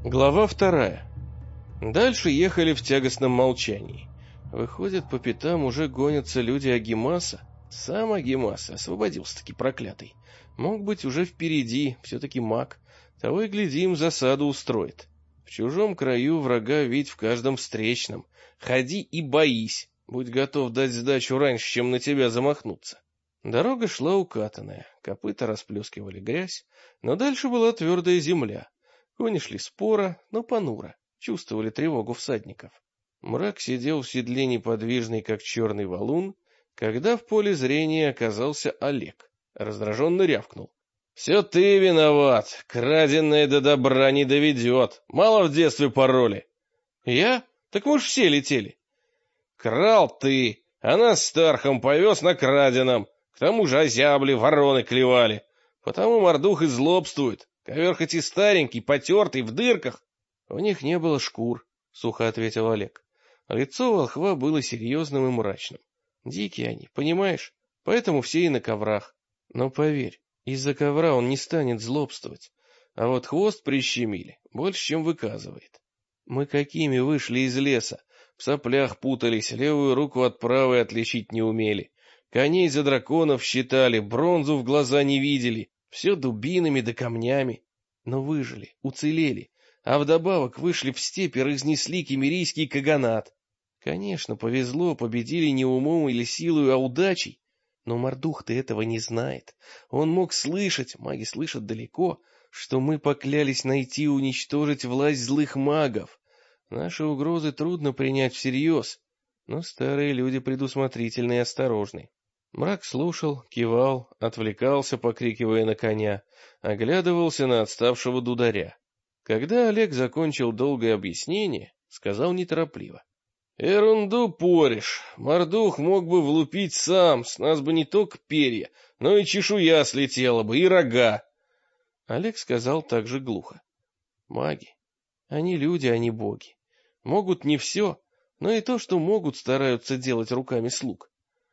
Глава 2. Дальше ехали в тягостном молчании. Выходит, по пятам уже гонятся люди Агимаса. Сам Агимас освободился-таки проклятый. Мог быть уже впереди, все-таки маг. Того и гляди, им засаду устроит. В чужом краю врага видь в каждом встречном. Ходи и боись. Будь готов дать сдачу раньше, чем на тебя замахнуться. Дорога шла укатанная, копыта расплескивали грязь, но дальше была твердая земля. Кони шли споро, но понуро, чувствовали тревогу всадников. Мрак сидел в седле неподвижный, как черный валун, когда в поле зрения оказался Олег. Раздраженно рявкнул. — Все ты виноват, краденое до добра не доведет, мало в детстве пароли. — Я? Так мы ж все летели. — Крал ты, а нас с Тархом повез на краденом, к тому же озябли, вороны клевали, потому мордух и злобствует. Ковер хоть и старенький, потертый, в дырках. — У них не было шкур, — сухо ответил Олег. Лицо волхва было серьезным и мрачным. Дикие они, понимаешь? Поэтому все и на коврах. Но поверь, из-за ковра он не станет злобствовать. А вот хвост прищемили, больше, чем выказывает. Мы какими вышли из леса? В соплях путались, левую руку от правой отличить не умели. Коней за драконов считали, бронзу в глаза не видели. Все дубинами да камнями. Но выжили, уцелели, а вдобавок вышли в степь и разнесли кемерийский каганат. Конечно, повезло, победили не умом или силой, а удачей. Но Мордух-то этого не знает. Он мог слышать, маги слышат далеко, что мы поклялись найти и уничтожить власть злых магов. Наши угрозы трудно принять всерьез, но старые люди предусмотрительны и осторожны. Мрак слушал, кивал, отвлекался, покрикивая на коня, оглядывался на отставшего дударя. Когда Олег закончил долгое объяснение, сказал неторопливо. — Ерунду порешь. Мордух мог бы влупить сам, с нас бы не только перья, но и чешуя слетела бы, и рога. Олег сказал также глухо. — Маги. Они люди, а не боги. Могут не все, но и то, что могут, стараются делать руками слуг.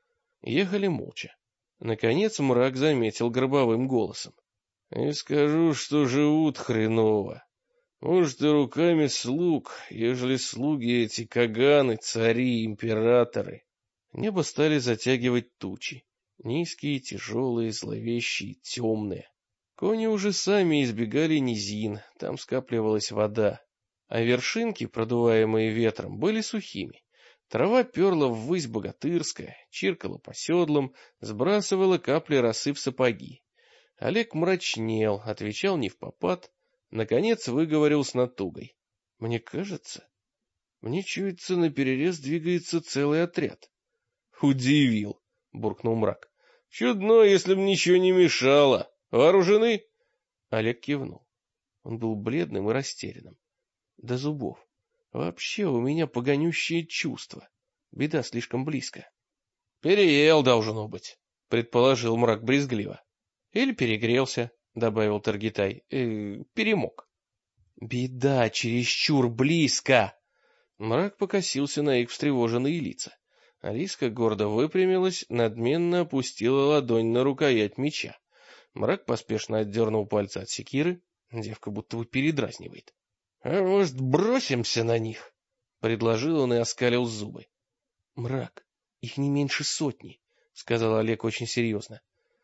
Ехали молча. Наконец Мрак заметил гробовым голосом. — И скажу, что живут хреново. Может, и руками слуг, ежели слуги эти каганы, цари, императоры. Небо стали затягивать тучи. Низкие, тяжелые, зловещие, темные. Кони уже сами избегали низин, там скапливалась вода. А вершинки, продуваемые ветром, были сухими. Трава перла ввысь богатырская, чиркала по седлам, сбрасывала капли росы в сапоги. Олег мрачнел, отвечал невпопад, наконец выговорил с натугой. — Мне кажется, мне чуется, наперерез двигается целый отряд. — Удивил, — буркнул Мрак. — Чудно, если б ничего не мешало. Вооружены? Олег кивнул. Он был бледным и растерянным. До зубов. Вообще у меня погонющее чувство. Беда слишком близко. — Переел, должно быть, — предположил Мрак брезгливо. — Или перегрелся, — добавил Таргитай. Перемог. — Беда чересчур близко! Мрак покосился на их встревоженные лица. Алиска гордо выпрямилась, надменно опустила ладонь на рукоять меча. Мрак поспешно отдернул пальцы от секиры. Девка будто бы передразнивает. — А может, бросимся на них? — предложил он и оскалил зубы. — Мрак, их не меньше 100, — сказал Олег очень серьезно.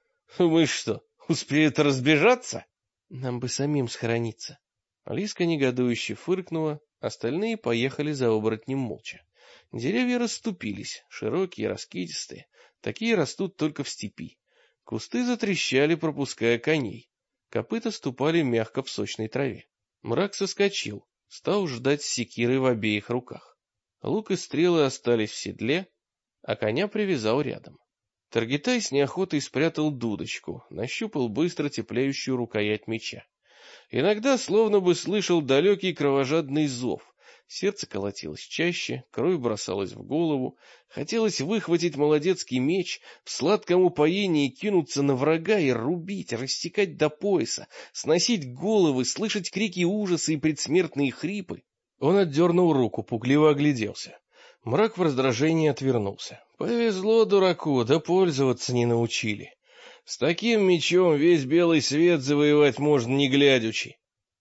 — Мы что, успеют разбежаться? — Нам бы самим схорониться. Алиска негодующе фыркнула, остальные поехали за оборотнем молча. Деревья расступились, широкие, раскидистые, такие растут только в степи. Кусты затрещали, пропуская коней. Копыта ступали мягко в сочной траве. Мрак соскочил, стал ждать с секирой в обеих руках. Лук и стрелы остались в седле, а коня привязал рядом. Таргитай с неохотой спрятал дудочку, нащупал быстро теплеющую рукоять меча. Иногда словно бы слышал далекий кровожадный зов. Сердце колотилось чаще, кровь бросалась в голову. Хотелось выхватить молодецкий меч, в сладком упоении кинуться на врага и рубить, рассекать до пояса, сносить головы, слышать крики ужаса и предсмертные хрипы. Он отдернул руку, пугливо огляделся. Мрак в раздражении отвернулся. Повезло дураку, да пользоваться не научили. С таким мечом весь белый свет завоевать можно не глядячи.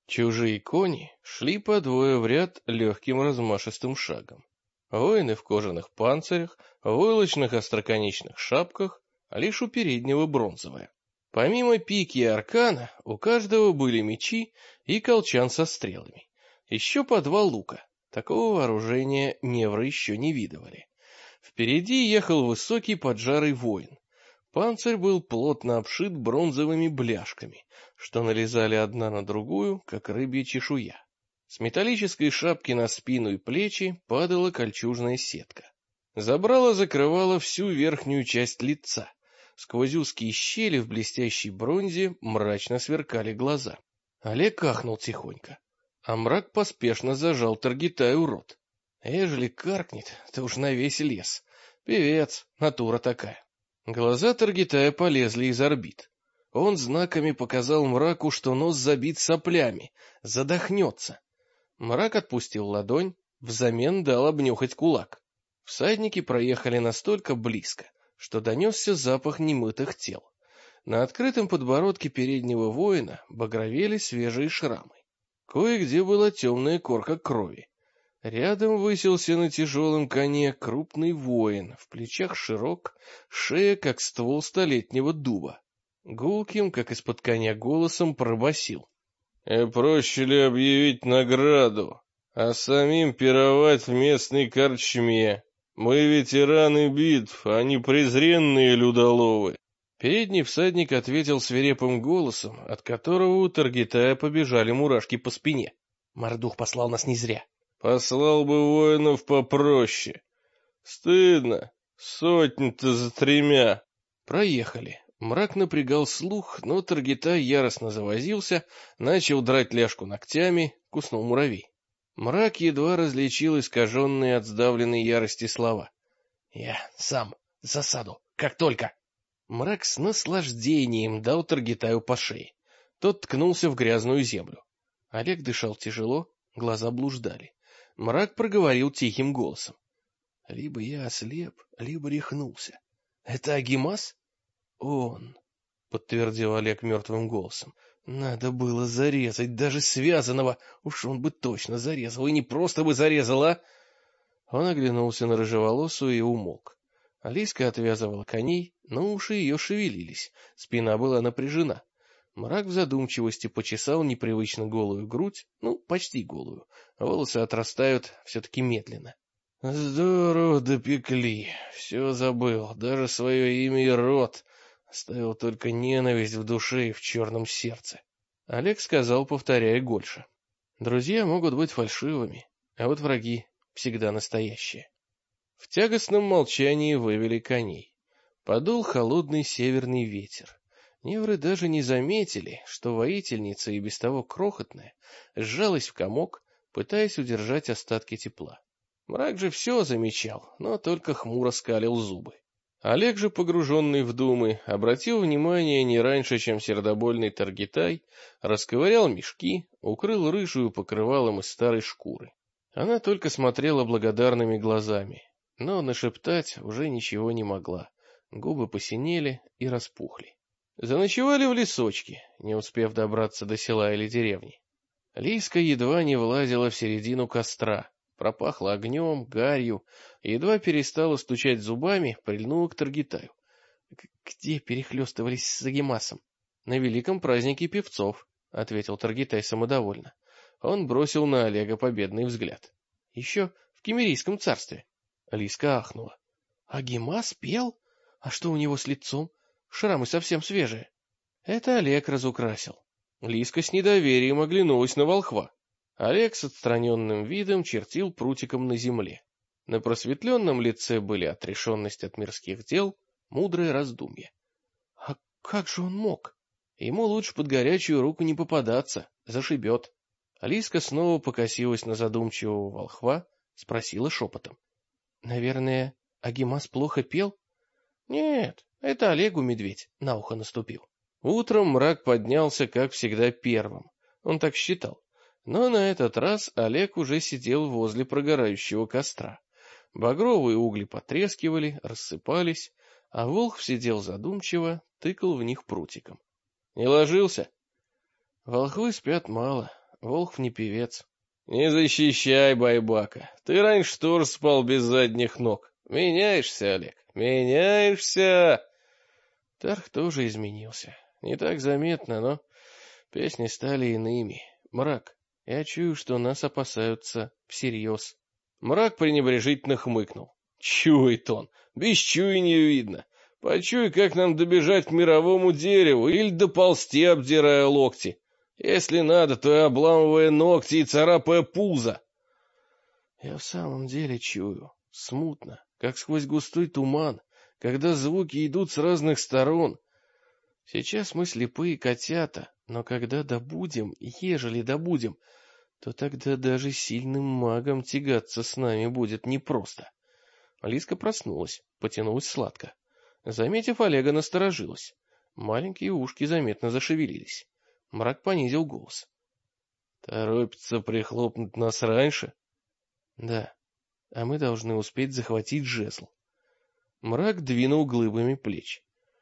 Чужие кони шли по двое в ряд легким размашистым шагом. Воины в кожаных панцирях, в войлочных остроконечных шапках, а лишь у переднего бронзовая. Помимо пики и аркана, у каждого были мечи и колчан со стрелами. Еще по два лука. Такого вооружения невры еще не видывали. Впереди ехал высокий поджарый воин. Панцирь был плотно обшит бронзовыми бляшками, что налезали одна на другую, как рыбья чешуя. С металлической шапки на спину и плечи падала кольчужная сетка. Забрало закрывало всю верхнюю часть лица. Сквозь узкие щели в блестящей бронзе мрачно сверкали глаза. Олег ахнул тихонько, а мрак поспешно зажал Таргитаю рот. Ежели каркнет, то уж на весь лес. Певец, натура такая. Глаза Таргитая полезли из орбит. Он знаками показал мраку, что нос забит соплями, задохнется. Мрак отпустил ладонь, взамен дал обнюхать кулак. Всадники проехали настолько близко, что донесся запах немытых тел. На открытом подбородке переднего воина багровели свежие шрамы. Кое-где была темная корка крови. Рядом высился на тяжелом коне крупный воин, в плечах широк, шея как ствол столетнего дуба. Гулким, как из-под коня голосом, пробасил: проще ли объявить награду, а самим пировать в местной корчме? Мы ветераны битв, а не презренные людоловы. Передний всадник ответил свирепым голосом, от которого у Таргитая побежали мурашки по спине. Мордух послал нас не зря. Послал бы воинов попроще. Стыдно, сотни-то за 3. Проехали. Мрак напрягал слух, но Таргитай яростно завозился, начал драть ляжку ногтями, куснул муравей. Мрак едва различил искаженные от сдавленной ярости слова. «Я сам, засаду, как только!» Мрак с наслаждением дал Таргитаю по шее. Тот ткнулся в грязную землю. Олег дышал тяжело, глаза блуждали. Мрак проговорил тихим голосом: «Либо я ослеп, либо рехнулся. Это Агимас?» «Он», — подтвердил Олег мертвым голосом. «Надо было зарезать даже связанного. Уж он бы точно зарезал, и не просто бы зарезал, а...» Он оглянулся на рыжеволосую и умолк. Алиска отвязывала коней, но уши ее шевелились, спина была напряжена. Мрак в задумчивости почесал непривычно голую грудь, почти голую. Волосы отрастают все-таки медленно. Здорово допекли, все забыл, даже свое имя и род. Оставил только ненависть в душе и в черном сердце. Олег сказал, повторяя Гольша: друзья могут быть фальшивыми, а вот враги всегда настоящие. В тягостном молчании вывели коней. Подул холодный северный ветер. Невры даже не заметили, что воительница, и без того крохотная, сжалась в комок, пытаясь удержать остатки тепла. Мрак же все замечал, но только хмуро скалил зубы. Олег же, погруженный в думы, обратил внимание не раньше, чем сердобольный Таргитай расковырял мешки, укрыл рыжую покрывалом из старой шкуры. Она только смотрела благодарными глазами, но нашептать уже ничего не могла. Губы посинели и распухли. Заночевали в лесочке, не успев добраться до села или деревни. Лиска едва не влазила в середину костра, пропахла огнем, гарью, едва перестала стучать зубами, прильнула к Таргитаю. «Где перехлестывались с Агимасом?» «На великом празднике певцов», — ответил Таргитай самодовольно. Он бросил на Олега победный взгляд. «Еще в Киммерийском царстве». Лиска ахнула. «Агимас пел? А что у него с лицом? Шрамы совсем свежие». Это Олег разукрасил. Лиска с недоверием оглянулась на волхва. Олег с отстраненным видом чертил прутиком на земле. На просветленном лице были отрешенность от мирских дел, мудрое раздумье. А как же он мог? Ему лучше под горячую руку не попадаться, зашибет. Лиска снова покосилась на задумчивого волхва, спросила шепотом: «Наверное, Агимас плохо пел?» «Нет, это Олегу медведь на ухо наступил». Утром мрак поднялся, как всегда, первым. Он так считал. Но на этот раз Олег уже сидел возле прогорающего костра. Багровые угли потрескивали, рассыпались, а волхв сидел задумчиво, тыкал в них прутиком. «Не ложился?» «Волхвы спят мало, Волхв не певец. Не защищай байбака. Ты раньше тоже спал без задних ног. Меняешься, Олег, меняешься. Тарх тоже изменился. Не так заметно, но песни стали иными. Мрак, я чую, что нас опасаются всерьез. Мрак пренебрежительно хмыкнул. Чует он, без чуяния видно. Почуй, как нам добежать к мировому дереву или доползти, обдирая локти. Если надо, то и обламывая ногти и царапая пузо. Я в самом деле чую, смутно, как сквозь густой туман, когда звуки идут с разных сторон. Сейчас мы слепые котята, но когда добудем, ежели добудем, то тогда даже сильным магом тягаться с нами будет непросто. Лиска проснулась, потянулась сладко. Заметив Олега, насторожилась. Маленькие ушки заметно зашевелились. Мрак понизил голос. Торопится прихлопнуть нас раньше? Да, а мы должны успеть захватить жезл. Мрак двинул глыбами плеч.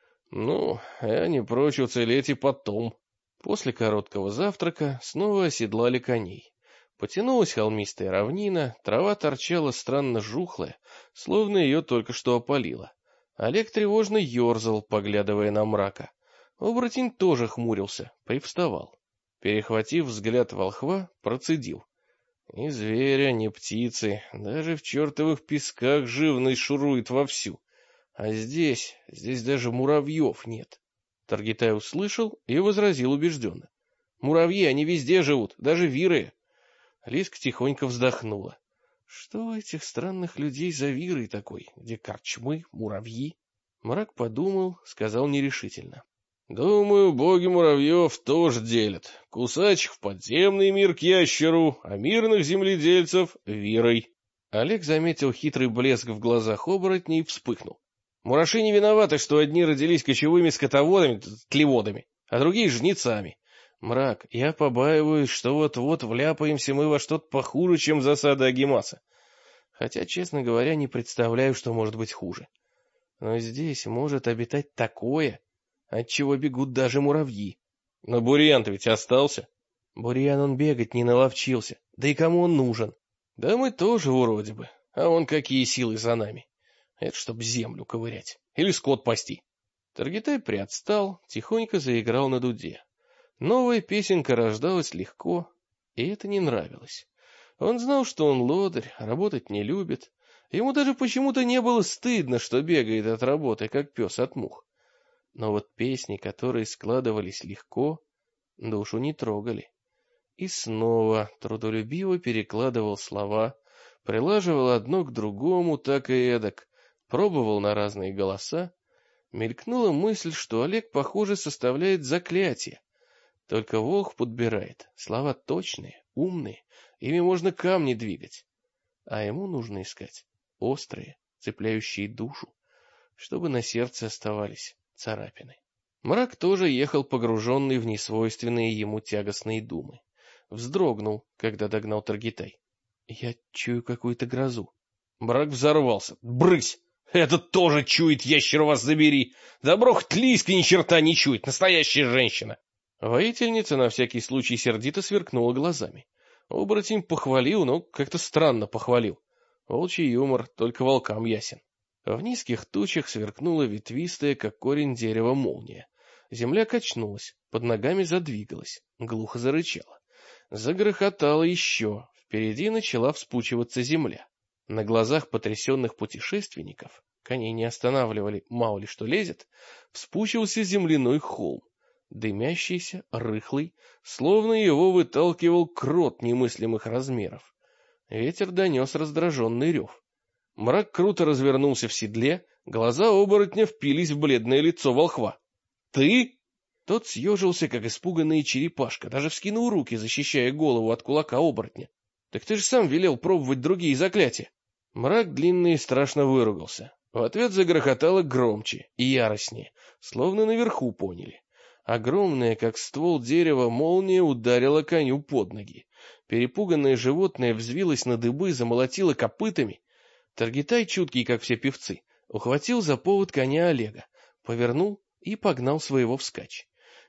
Ну, я не прочь уцелеть и потом. После короткого завтрака снова оседлали коней. Потянулась холмистая равнина, трава торчала странно жухлая, словно ее только что опалило. Олег тревожно ерзал, поглядывая на Мрака. Оборотень тоже хмурился, привставал. Перехватив взгляд волхва, процедил. Ни зверя, ни птицы, даже в чертовых песках живность шурует вовсю. А здесь даже муравьев нет. Таргитай услышал и возразил убежденно. Муравьи, они везде живут, даже виры. Лиска тихонько вздохнула. Что у этих странных людей за вирой такой, где корчмы, муравьи? Мрак подумал, сказал нерешительно. Думаю, боги муравьев тоже делят. Кусачих в подземный мир к ящеру, а мирных земледельцев — вирой. Олег заметил хитрый блеск в глазах оборотней и вспыхнул. Мураши не виноваты, что одни родились кочевыми скотоводами, тлеводами, а другие — жнецами. Мрак, я побаиваюсь, что вот-вот вляпаемся мы во что-то похуже, чем засада Агимаса. Хотя, честно говоря, не представляю, что может быть хуже. Но здесь может обитать такое, отчего бегут даже муравьи. Но Бурьян-то ведь остался. Бурьян он бегать не наловчился. Да и кому он нужен? Да мы тоже вроде бы. А он какие силы за нами. Это чтоб землю ковырять. Или скот пасти. Таргитай приотстал, тихонько заиграл на дуде. Новая песенка рождалась легко, и это не нравилось. Он знал, что он лодырь, работать не любит. Ему даже почему-то не было стыдно, что бегает от работы, как пес от мух. Но вот песни, которые складывались легко, душу не трогали. И снова трудолюбиво перекладывал слова, прилаживал одно к другому, так и эдак, пробовал на разные голоса. Мелькнула мысль, что Олег, похоже, составляет заклятие. Только волхв подбирает. Слова точные, умные, ими можно камни двигать. А ему нужно искать острые, цепляющие душу, чтобы на сердце оставались царапины. Мрак тоже ехал погруженный в несвойственные ему тягостные думы. Вздрогнул, когда догнал Таргитай. Я чую какую-то грозу. Мрак взорвался. Брысь! Этот тоже чует, ящер вас забери! Добро хоть Лиска ни черта не чует, настоящая женщина! Воительница на всякий случай сердито сверкнула глазами. Оборотень похвалил, но как-то странно похвалил. Волчий юмор только волкам ясен. В низких тучах сверкнула ветвистая, как корень дерева, молния. Земля качнулась, под ногами задвигалась, глухо зарычала. Загрохотало еще, впереди начала вспучиваться земля. На глазах потрясенных путешественников, коней не останавливали, мало ли что лезет, вспучился земляной холм. Дымящийся, рыхлый, словно его выталкивал крот немыслимых размеров. Ветер донес раздраженный рев. Мрак круто развернулся в седле, глаза оборотня впились в бледное лицо волхва. «Ты?» Тот съежился, как испуганная черепашка, даже вскинул руки, защищая голову от кулака оборотня. «Так ты же сам велел пробовать другие заклятия!» Мрак длинный и страшно выругался. В ответ загрохотало громче и яростнее, словно наверху поняли. Огромная, как ствол дерева, молния ударила коню под ноги. Перепуганное животное взвилось на дыбы, замолотило копытами. Таргитай, чуткий, как все певцы, ухватил за повод коня Олега, повернул и погнал своего вскачь.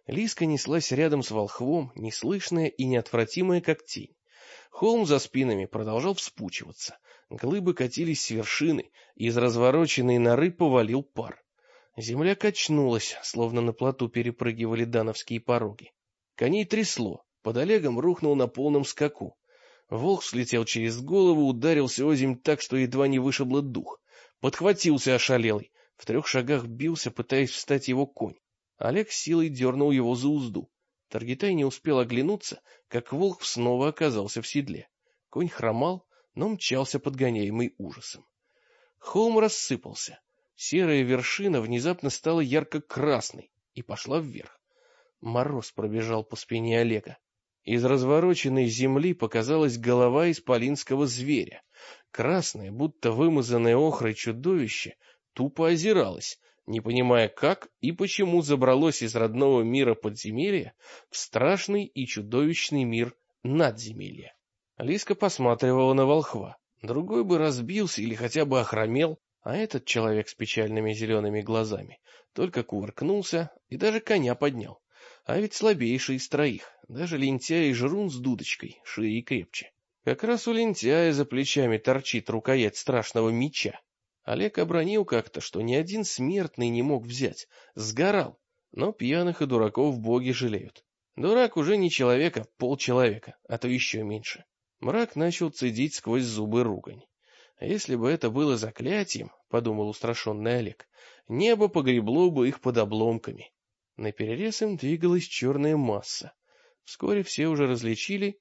Лиска неслась рядом с волхвом, неслышная и неотвратимая, как тень. Холм за спинами продолжал вспучиваться. Глыбы катились с вершины, и из развороченной норы повалил пар. Земля качнулась, словно на плоту перепрыгивали дановские пороги. Коней трясло, под Олегом рухнул на полном скаку. Волк слетел через голову, ударился озимь так, что едва не вышибло дух. Подхватился ошалелый, в 3 шагах бился, пытаясь встать его конь. Олег силой дернул его за узду. Таргитай не успел оглянуться, как волк снова оказался в седле. Конь хромал, но мчался, подгоняемый ужасом. Холм рассыпался. Серая вершина внезапно стала ярко-красной и пошла вверх. Мороз пробежал по спине Олега. Из развороченной земли показалась голова исполинского зверя. Красное, будто вымазанное охрой чудовище, тупо озиралось, не понимая, как и почему забралось из родного мира подземелья в страшный и чудовищный мир надземелья. Лиска посматривала на волхва. Другой бы разбился или хотя бы охромел, а этот человек с печальными зелеными глазами только кувыркнулся и даже коня поднял. А ведь слабейший из 3, даже лентяй и жрун с дудочкой, шире и крепче. Как раз у лентяя за плечами торчит рукоять страшного меча. Олег обронил как-то, что ни один смертный не мог взять, сгорал, но пьяных и дураков боги жалеют. Дурак уже не человек, а полчеловека, а то еще меньше. Мрак начал цедить сквозь зубы ругань. Если бы это было заклятием, подумал устрашенный Олег, небо погребло бы их под обломками. Наперерез им двигалась черная масса. Вскоре все уже различили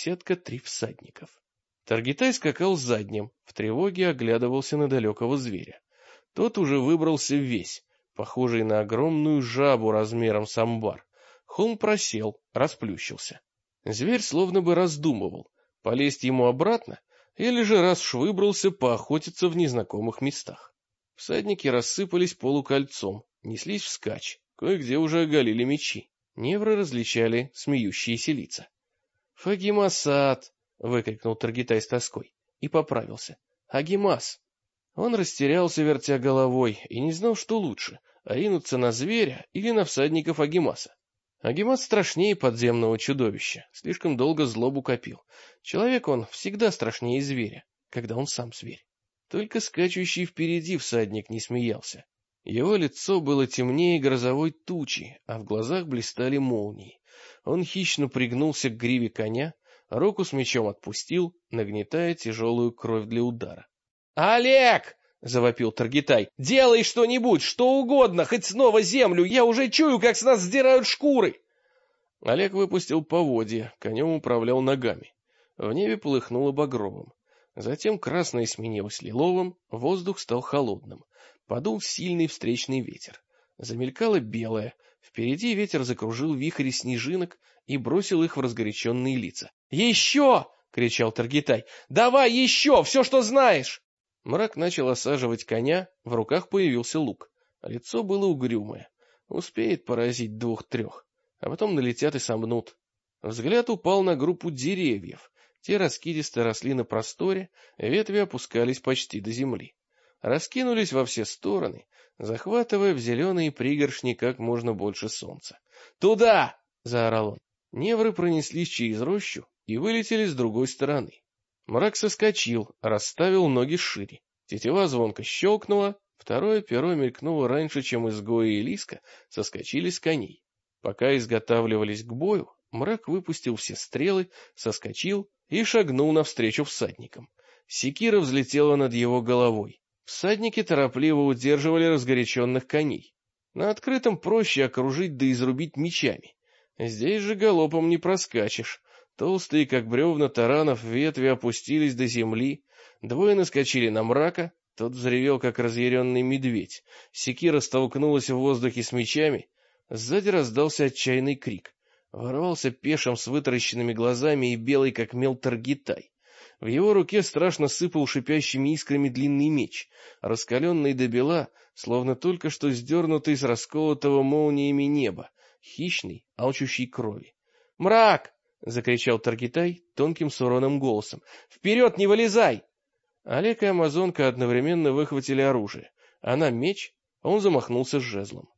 3 всадников. Таргитай скакал задним, в тревоге оглядывался на далекого зверя. Тот уже выбрался весь, похожий на огромную жабу размером с амбар. Холм просел, расплющился. Зверь словно бы раздумывал, полезть ему обратно, или же раз уж выбрался поохотиться в незнакомых местах. Всадники рассыпались полукольцом, неслись вскачь, кое-где уже оголили мечи. Невры различали смеющиеся лица. «Фагимасат!» — выкрикнул Таргитай с тоской и поправился. «Агимас!» Он растерялся, вертя головой, и не знал, что лучше — ринуться на зверя или на всадников Агимаса. Агимас страшнее подземного чудовища, слишком долго злобу копил. Человек он всегда страшнее зверя, когда он сам зверь. Только скачущий впереди всадник не смеялся. Его лицо было темнее грозовой тучи, а в глазах блистали молнии. Он хищно пригнулся к гриве коня, руку с мечом отпустил, нагнетая тяжелую кровь для удара. «Олег!» — завопил Таргитай. «Делай что-нибудь, что угодно, хоть снова землю, я уже чую, как с нас сдирают шкуры!» Олег выпустил поводья, конем управлял ногами. В небе полыхнуло багровым. Затем красное сменилось лиловым, воздух стал холодным. Подул сильный встречный ветер. Замелькало белое. Впереди ветер закружил вихри снежинок и бросил их в разгоряченные лица. «Еще!» — кричал Таргитай. «Давай еще! Все, что знаешь!» Мрак начал осаживать коня, в руках появился лук. Лицо было угрюмое. Успеет поразить 2-3, а потом налетят и сомнут. Взгляд упал на группу деревьев. Те раскидисто росли на просторе, ветви опускались почти до земли. Раскинулись во все стороны, захватывая в зеленые пригоршни как можно больше солнца. «Туда!» — заорал он. Невры пронеслись через рощу и вылетели с другой стороны. Мрак соскочил, расставил ноги шире. Тетива звонко щелкнула, второе перо мелькнуло раньше, чем изгои и Лиска соскочили с коней. Пока изготавливались к бою, Мрак выпустил все стрелы, соскочил и шагнул навстречу всадникам. Секира взлетела над его головой. Всадники торопливо удерживали разгоряченных коней. На открытом проще окружить да изрубить мечами. Здесь же галопом не проскачешь. Толстые, как бревна таранов, ветви опустились до земли. Двое наскочили на Мрака, тот взревел, как разъяренный медведь. Секира столкнулась в воздухе с мечами. Сзади раздался отчаянный крик. Ворвался пешим с вытаращенными глазами и белый, как мел, Таргитай. В его руке страшно сыпал шипящими искрами длинный меч, раскаленный до бела, словно только что сдернутый с расколотого молниями неба, хищный, алчущий крови. «Мрак!» — закричал Таргитай тонким с уроном голосом. «Вперед, не вылезай!» Олег и Амазонка одновременно выхватили оружие. Она меч, он замахнулся с жезлом.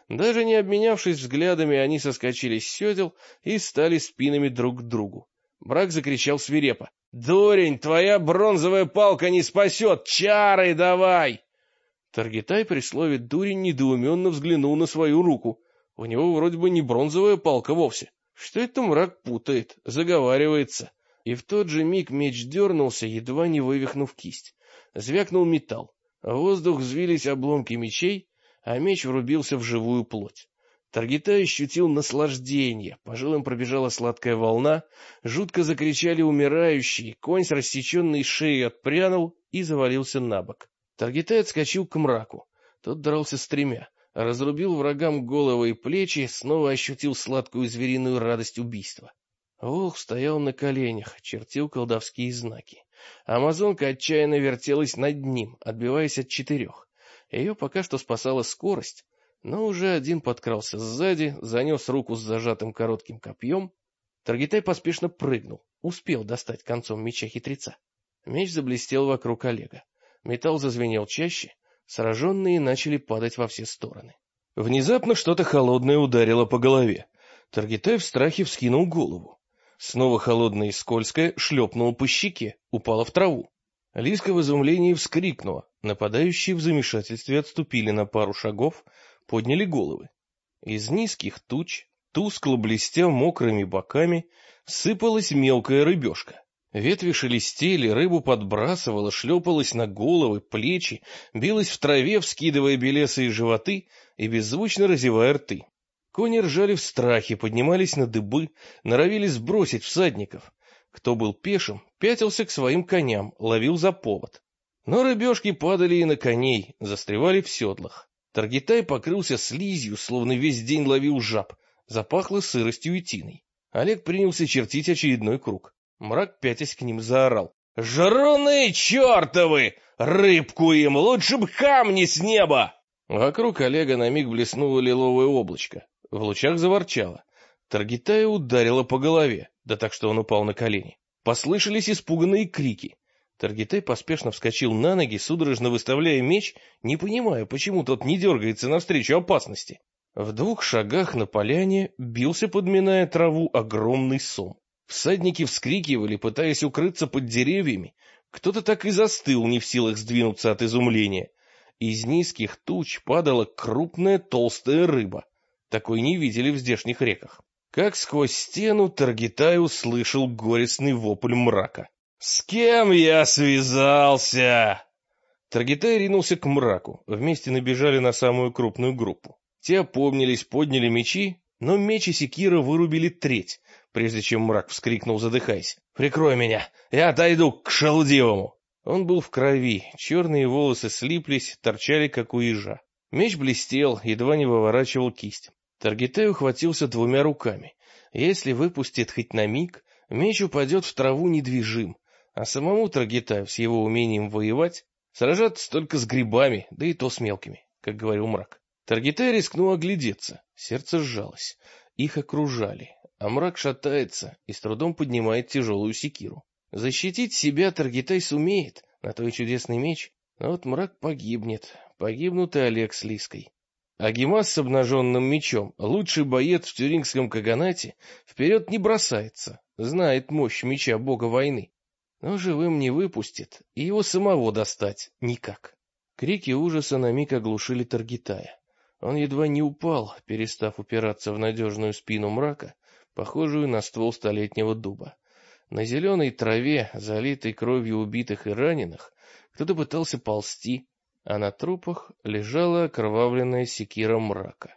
Даже не обменявшись взглядами, они соскочили с седел и стали спинами друг к другу. Мрак закричал свирепо: «Дурень, твоя бронзовая палка не спасет! Чары давай!» Таргитай при слове «дурень» недоуменно взглянул на свою руку. У него вроде бы не бронзовая палка вовсе. Что это Мрак путает, заговаривается? И в тот же миг меч дернулся, едва не вывихнув кисть. Звякнул металл. В воздух взвились обломки мечей, а меч врубился в живую плоть. Таргитай ощутил наслаждение, по жилам пробежала сладкая волна, жутко закричали умирающие, конь с рассеченной шеей отпрянул и завалился на бок. Таргитай отскочил к Мраку. Тот дрался с тремя, разрубил врагам головы и плечи, снова ощутил сладкую звериную радость убийства. Волк стоял на коленях, чертил колдовские знаки. Амазонка отчаянно вертелась над ним, отбиваясь от 4. Ее пока что спасала скорость, но уже один подкрался сзади, занес руку с зажатым коротким копьем. Таргитай поспешно прыгнул, успел достать концом меча хитреца. Меч заблестел вокруг Олега. Металл зазвенел чаще, сраженные начали падать во все стороны. Внезапно что-то холодное ударило по голове. Таргитай в страхе вскинул голову. Снова холодное и скользкое шлепнуло по щеке, упало в траву. Лиска в изумлении вскрикнула. Нападающие в замешательстве отступили на пару шагов, подняли головы. Из низких туч, тускло блестя мокрыми боками, сыпалась мелкая рыбешка. Ветви шелестели, рыбу подбрасывало, шлепалось на головы, плечи, билось в траве, вскидывая белесые животы и беззвучно разевая рты. Кони ржали в страхе, поднимались на дыбы, норовили сбросить всадников. Кто был пешим, пятился к своим коням, ловил за повод. Но рыбешки падали и на коней, застревали в седлах. Таргитай покрылся слизью, словно весь день ловил жаб, запахло сыростью и тиной. Олег принялся чертить очередной круг. Мрак, пятясь к ним, заорал: «Жруны чертовы! Рыбку им! Лучше б камни с неба!» Вокруг Олега на миг блеснуло лиловое облачко. В лучах заворчало. Таргитая ударило по голове, да так, что он упал на колени. Послышались испуганные крики. Таргитай поспешно вскочил на ноги, судорожно выставляя меч, не понимая, почему тот не дергается навстречу опасности. В 2 шагах на поляне бился, подминая траву, огромный сом. Всадники вскрикивали, пытаясь укрыться под деревьями. Кто-то так и застыл, не в силах сдвинуться от изумления. Из низких туч падала крупная толстая рыба. Такой не видели в здешних реках. Как сквозь стену Таргитай услышал горестный вопль Мрака. «С кем я связался?» Таргитай ринулся к Мраку. Вместе набежали на самую крупную группу. Те опомнились, подняли мечи, но меч и секира вырубили треть, прежде чем Мрак вскрикнул, задыхаясь: «Прикрой меня, я отойду к шелудивому!» Он был в крови, черные волосы слиплись, торчали, как у ежа. Меч блестел, едва не выворачивал кисть. Таргитай ухватился 2 руками. Если выпустит хоть на миг, меч упадет в траву недвижим, а самому Таргитаю с его умением воевать сражаться только с грибами, да и то с мелкими, как говорил Мрак. Таргитай рискнул оглядеться, сердце сжалось. Их окружали, а Мрак шатается и с трудом поднимает тяжелую секиру. Защитить себя Таргитай сумеет, на то и чудесный меч, но вот Мрак погибнет, погибнут и Олег с Лиской. Агимас с обнаженным мечом, лучший боец в тюрингском каганате, вперед не бросается, знает мощь меча бога войны, но живым не выпустит, и его самого достать никак. Крики ужаса на миг оглушили Таргитая. Он едва не упал, перестав упираться в надежную спину Мрака, похожую на ствол столетнего дуба. На зеленой траве, залитой кровью убитых и раненых, кто-то пытался ползти, а на трупах лежала окровавленная секира Мрака.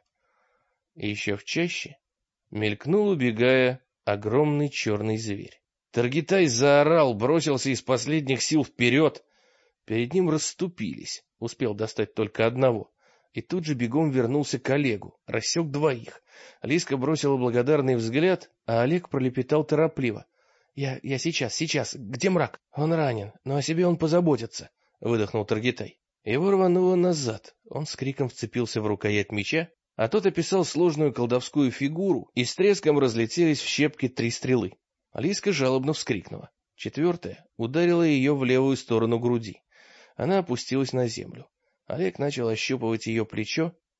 И еще в чаще мелькнул, убегая, огромный черный зверь. Таргитай заорал, бросился из последних сил вперед. Перед ним расступились, успел достать только одного, и тут же бегом вернулся к Олегу, рассек 2. Лиска бросила благодарный взгляд, а Олег пролепетал торопливо: «Я сейчас. Где Мрак? Он ранен, но о себе он позаботится», — выдохнул Таргитай. Его рвануло назад, он с криком вцепился в рукоять меча, а тот описал сложную колдовскую фигуру, и с треском разлетелись в щепки 3 стрелы. Лиска жалобно вскрикнула. 4-я ударила ее в левую сторону груди. Она опустилась на землю. Олег начал ощупывать ее плечо,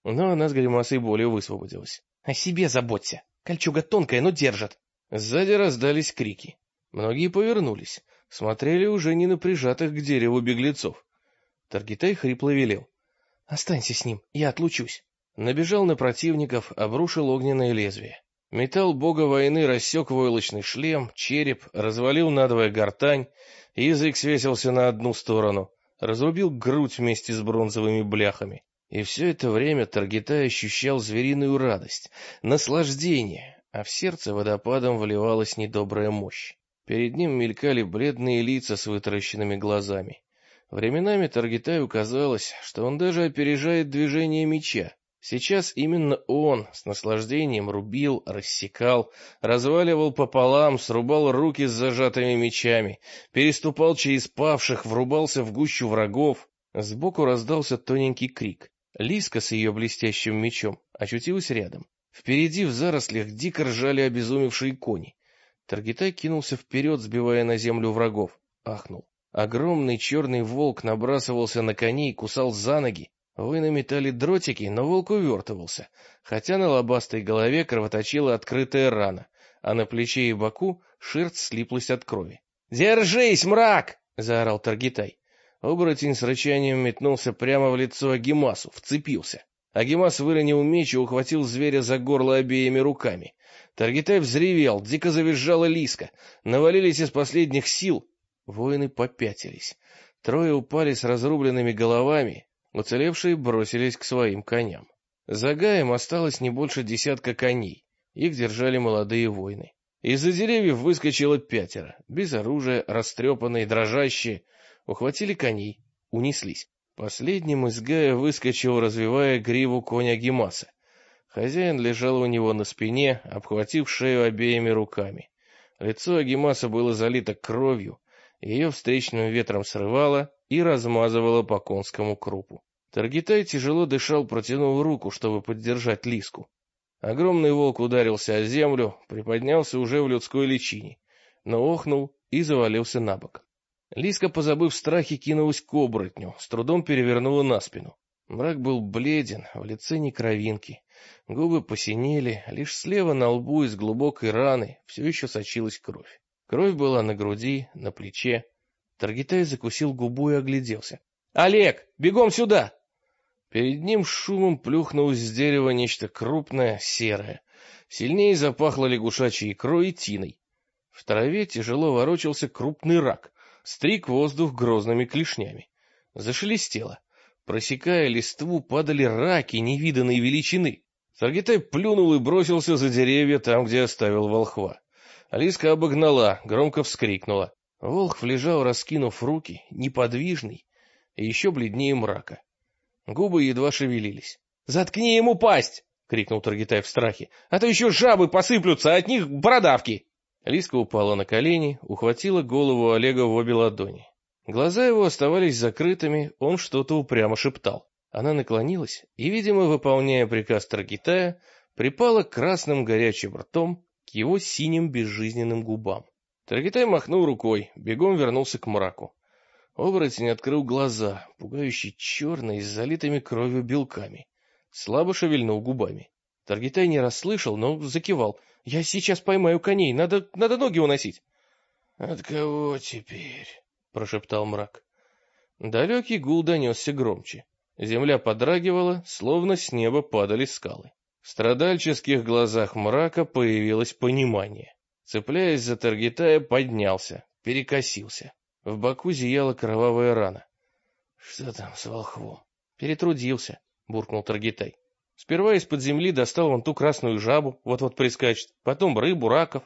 Но она с гримасой боли высвободилась. «О себе заботься! Кольчуга тонкая, но держит!» Сзади раздались крики. Многие повернулись, смотрели уже не на прижатых к дереву беглецов. Таргитай хрипло велел: «Останься с ним, я отлучусь». Набежал на противников, обрушил огненное лезвие. Металл бога войны рассек войлочный шлем, череп, развалил надвое гортань, язык свесился на одну сторону, разрубил грудь вместе с бронзовыми бляхами. И все это время Таргитай ощущал звериную радость, наслаждение, а в сердце водопадом вливалась недобрая мощь. Перед ним мелькали бледные лица с вытаращенными глазами. Временами Таргитаю казалось, что он даже опережает движение меча. Сейчас именно он с наслаждением рубил, рассекал, разваливал пополам, срубал руки с зажатыми мечами, переступал через павших, врубался в гущу врагов. Сбоку раздался тоненький крик. Лиска с ее блестящим мечом очутилась рядом. Впереди в зарослях дико ржали обезумевшие кони. Таргитай кинулся вперед, сбивая на землю врагов. Ахнул. Огромный черный волк набрасывался на коней, кусал за ноги. Воины метали дротики, но волк увертывался, хотя на лобастой голове кровоточила открытая рана, а на плече и боку шерсть слиплась от крови. «Держись, мрак!» — заорал Таргитай. Оборотень с рычанием метнулся прямо в лицо Агимасу, вцепился. Агимас выронил меч и ухватил зверя за горло обеими руками. Таргитай взревел, дико завизжала Лиска. Навалились из последних сил. Воины попятились. Трое упали с разрубленными головами, уцелевшие бросились к своим коням. За Гаем осталось не больше десятка коней. Их держали молодые воины. Из-за деревьев выскочило 5, без оружия, растрепанные, дрожащие. Ухватили коней, унеслись. Последним из Гая выскочил, развивая гриву, конь Агимаса. Хозяин лежал у него на спине, обхватив шею обеими руками. Лицо Агимаса было залито кровью, ее встречным ветром срывало и размазывало по конскому крупу. Таргитай тяжело дышал, протянул руку, чтобы поддержать Лиску. Огромный волк ударился о землю, приподнялся уже в людской личине, но охнул и завалился на бок. Лиска, позабыв страхи, кинулась к оборотню, с трудом перевернула на спину. Мрак был бледен, в лице ни кровинки, губы посинели, лишь слева на лбу из глубокой раны все еще сочилась кровь. Кровь была на груди, на плече. Таргитай закусил губу и огляделся. «Олег, бегом сюда!» Перед ним шумом плюхнулось с дерева нечто крупное, серое. Сильнее запахло лягушачьей икрой и тиной. В траве тяжело ворочался крупный рак, стриг воздух грозными клешнями. Зашелестело. Просекая листву, падали раки невиданной величины. Таргитай плюнул и бросился за деревья там, где оставил волхва. Лиска обогнала, громко вскрикнула. Волхв лежал, раскинув руки, неподвижный и еще бледнее мрака. Губы едва шевелились. «Заткни ему пасть!» — крикнул Таргитай в страхе. «А то еще жабы посыплются, а от них бородавки!» Лиска упала на колени, ухватила голову Олега в обе ладони. Глаза его оставались закрытыми, он что-то упрямо шептал. Она наклонилась и, видимо, выполняя приказ Таргитая, припала красным горячим ртом к его синим безжизненным губам. Таргитай махнул рукой, бегом вернулся к мраку. Оборотень открыл глаза, пугающе черные, с залитыми кровью белками. Слабо шевельнул губами. Таргитай не расслышал, но закивал. «Я сейчас поймаю коней, надо ноги уносить». «От кого теперь?» — прошептал мрак. Далекий гул донесся громче. Земля подрагивала, словно с неба падали скалы. В страдальческих глазах мрака появилось понимание. Цепляясь за Таргитая, поднялся, перекосился. В боку зияла кровавая рана. — Что там с волхвом? — Перетрудился, — буркнул Таргитай. Сперва из-под земли достал вон ту красную жабу, вот-вот прискачет, потом рыбу, раков.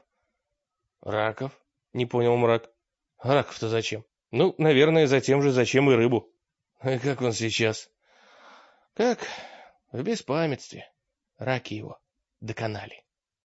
— Раков? — не понял мрак. — А раков-то зачем? — Ну, наверное, за тем же, зачем и рыбу. — А как он сейчас? — Как? В беспамятстве. Раки его доконали.